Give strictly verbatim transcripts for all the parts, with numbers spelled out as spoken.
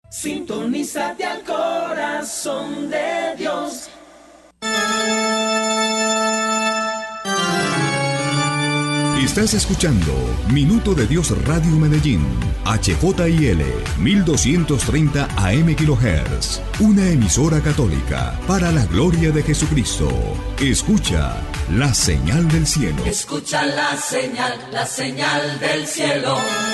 Sintonízate al corazón de Dios. Estás escuchando Minuto de Dios Radio Medellín, H J I L mil doscientos treinta A M kHz, una emisora católica para la gloria de Jesucristo. Escucha la señal del cielo. Escucha la señal, la señal del cielo.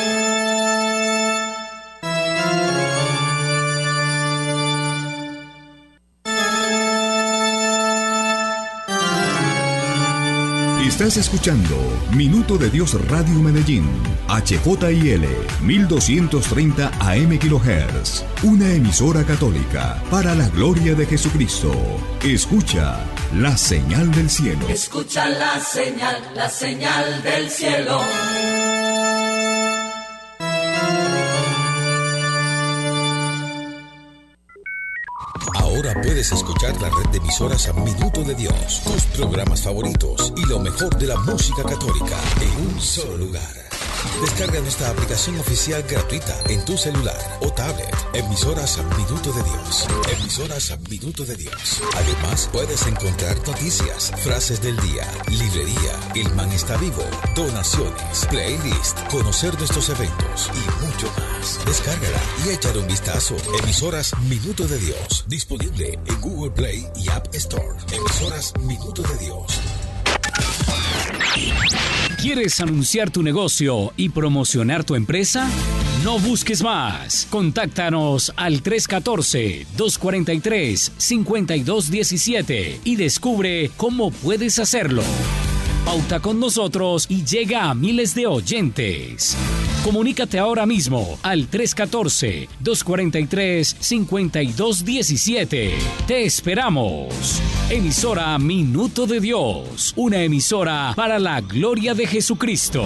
Estás escuchando Minuto de Dios Radio Medellín, H J I L mil doscientos treinta A M kHz, una emisora católica para la gloria de Jesucristo. Escucha la señal del cielo. Escucha la señal, la señal del cielo. Ahora puedes escuchar la red de emisoras Minuto de Dios, tus programas favoritos y lo mejor de la música católica en un solo lugar. Descarga nuestra aplicación oficial gratuita en tu celular o tablet. Emisoras Minuto de Dios. Emisoras Minuto de Dios. Además, puedes encontrar noticias, frases del día, librería, El Man está vivo, donaciones, playlist, conocer nuestros eventos y mucho más. Descárgala y échale un vistazo. Emisoras Minuto de Dios. Disponible en Google Play y App Store. Emisoras Minuto de Dios. ¿Quieres anunciar tu negocio y promocionar tu empresa? No busques más. Contáctanos al tres uno cuatro, dos cuatro tres, cinco dos uno siete y descubre cómo puedes hacerlo. Pauta con nosotros y llega a miles de oyentes. Comunícate ahora mismo al tres uno cuatro, dos cuatro tres, cinco dos uno siete. Te esperamos. Emisora Minuto de Dios, una emisora para la gloria de Jesucristo.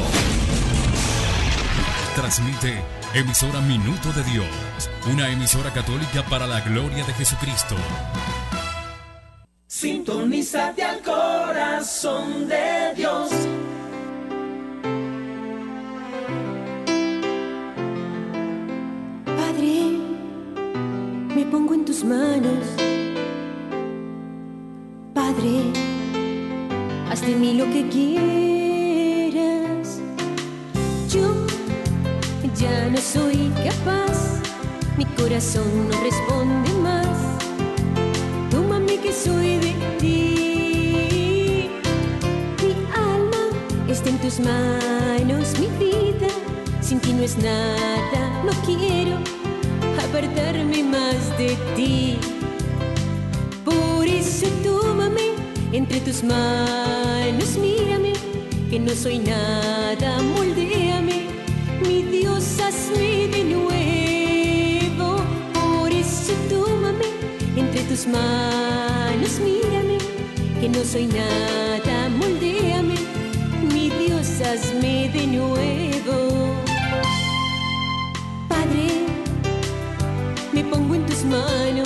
Transmite Emisora Minuto de Dios, una emisora católica para la gloria de Jesucristo. Sintonízate al corazón de Dios. Padre, me pongo en tus manos. Padre, haz de mí lo que quieras. Yo ya no soy capaz, mi corazón no responde más. Tómame que soy de ti. Mi alma está en tus manos, mi vida sin ti no es nada. No quiero apartarme más de ti. Por eso tómame entre tus manos, mírame, que no soy nada, moldéame, mi Dios, hazme de nuevo. Por eso tómame entre tus manos, mírame, que no soy nada, moldéame, mi Dios, hazme de nuevo. Padre, me pongo en tus manos.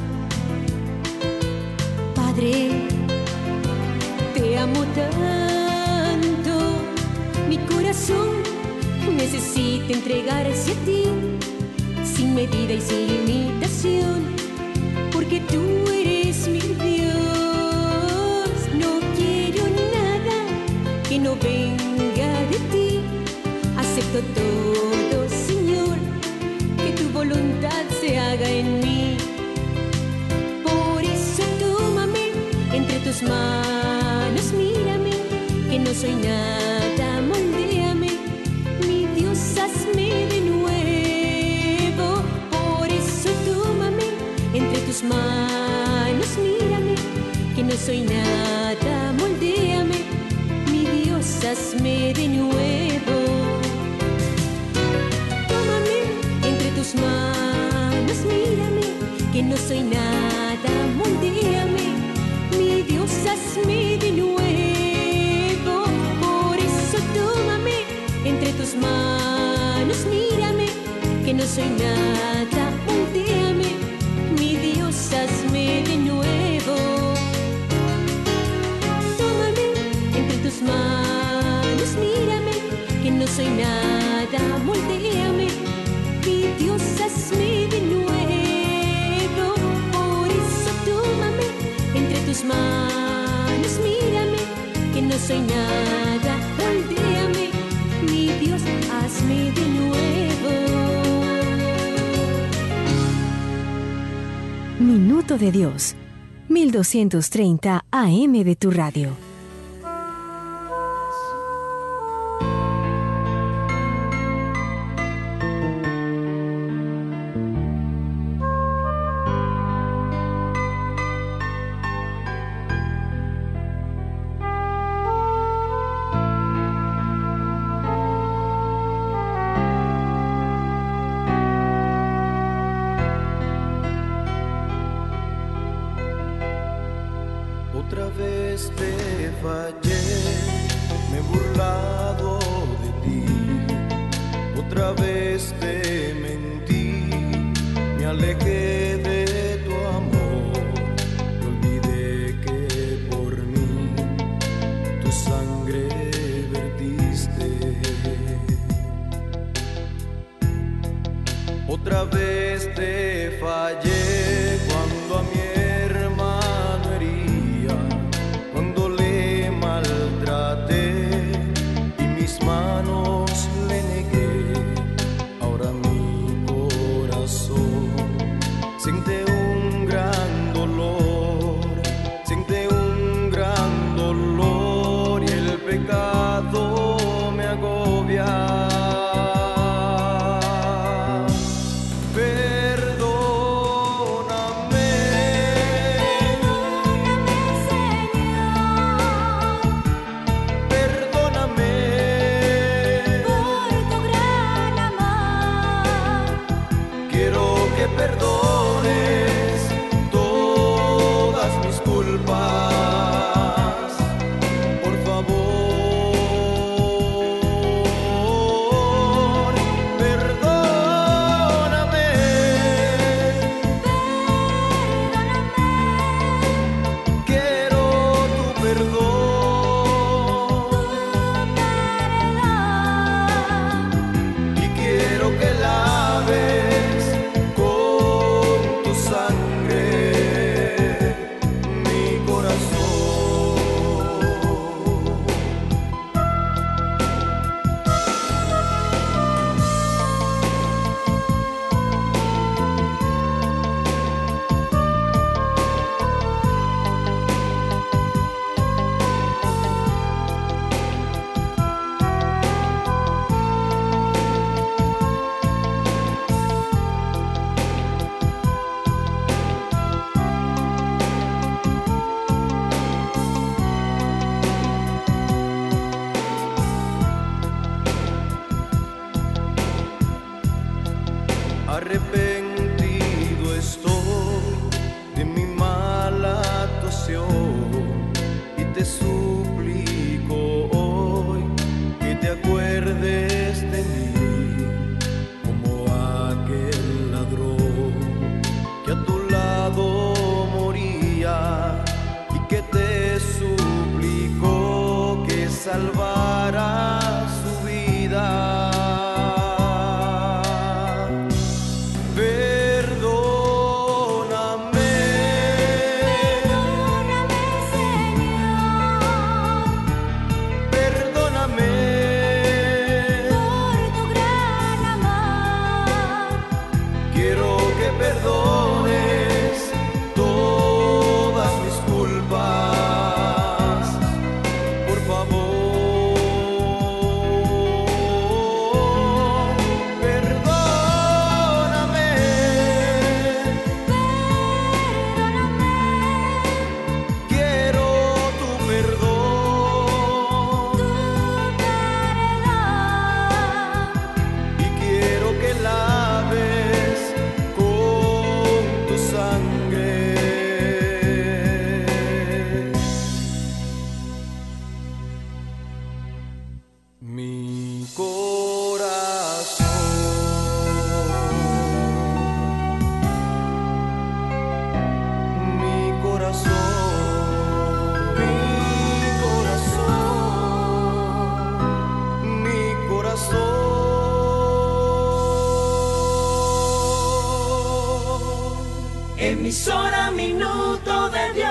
Padre, te amo tanto, mi corazón necesita entregarse a ti, sin medida y sin limitación, porque tú eres mi Dios. No quiero nada que no venga de ti, acepto todo, Señor, que tu voluntad se haga en mí. Por eso tómame entre tus manos, mírame, que no soy nada, moldéame, mi Dios, hazme de nuevo. Por eso tómame entre tus manos, mírame, que no soy nada, moldéame, mi Dios, hazme de nuevo. Tómame entre tus manos, mírame, que no soy nada, moldéame, mi Dios, hazme de nuevo. Por eso tómame entre tus manos, mírame, que no soy nada, moldéame, mi Dios, hazme de nuevo. Tómame entre tus manos, mírame, que no soy nada, moldéame, mi Dios, hazme de nuevo. tus manos, mírame, que no soy nada, voltéame, mi Dios, hazme de nuevo. Minuto de Dios, mil doscientos treinta A M de tu radio. Otra vez te fallé, me he burlado de ti. Otra vez te mentí, me alejé de tu amor. Me olvidé que por mí tu sangre vertiste. Otra vez te fallé cuando a mi manos le negué, ahora mi corazón siente un gran dolor, siente un gran dolor y el pecado me agobia. Arrepentido estoy de mi mala actuación y te suplico hoy que te acuerdes de mí como aquel ladrón que a tu lado moría y que te suplicó que salvara su vida. Emisora Minuto de Dios.